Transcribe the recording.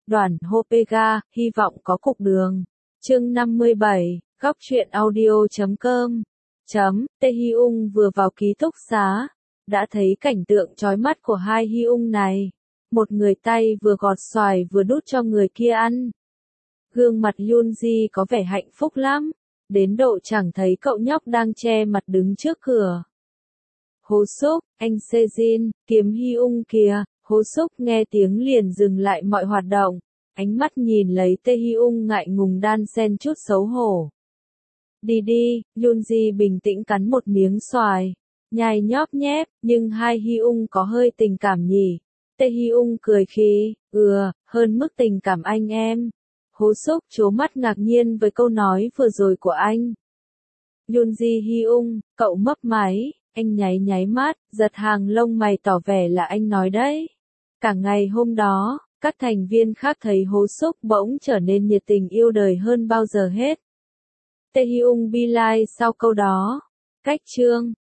Đoàn Hopega, hy vọng có cục đường. Chương 57, góc truyện audio.com. Tae-hyung vừa vào ký túc xá, đã thấy cảnh tượng chói mắt của hai Hyung này. Một người tay vừa gọt xoài vừa đút cho người kia ăn. Gương mặt Yoonji có vẻ hạnh phúc lắm, đến độ chẳng thấy cậu nhóc đang che mặt đứng trước cửa. Hô Súc, anh Sejin, kiếm Hyung kìa. Hô Súc nghe tiếng liền dừng lại mọi hoạt động, ánh mắt nhìn lấy Tae-hyung ngại ngùng đan xen chút xấu hổ. Đi đi, Yoonji bình tĩnh cắn một miếng xoài, nhai nhóp nhép, nhưng hai Hyung có hơi tình cảm nhỉ. Tae-hyung cười khí, hơn mức tình cảm anh em. Hô Súc trố mắt ngạc nhiên với câu nói vừa rồi của anh. Yoonji Hyung, cậu mấp máy, anh nháy mắt, giật hàng lông mày tỏ vẻ là anh nói đấy. Cả ngày hôm đó, các thành viên khác thấy Hô Súc bỗng trở nên nhiệt tình yêu đời hơn bao giờ hết. Tae-hyung bi lai sau câu đó. Cách chương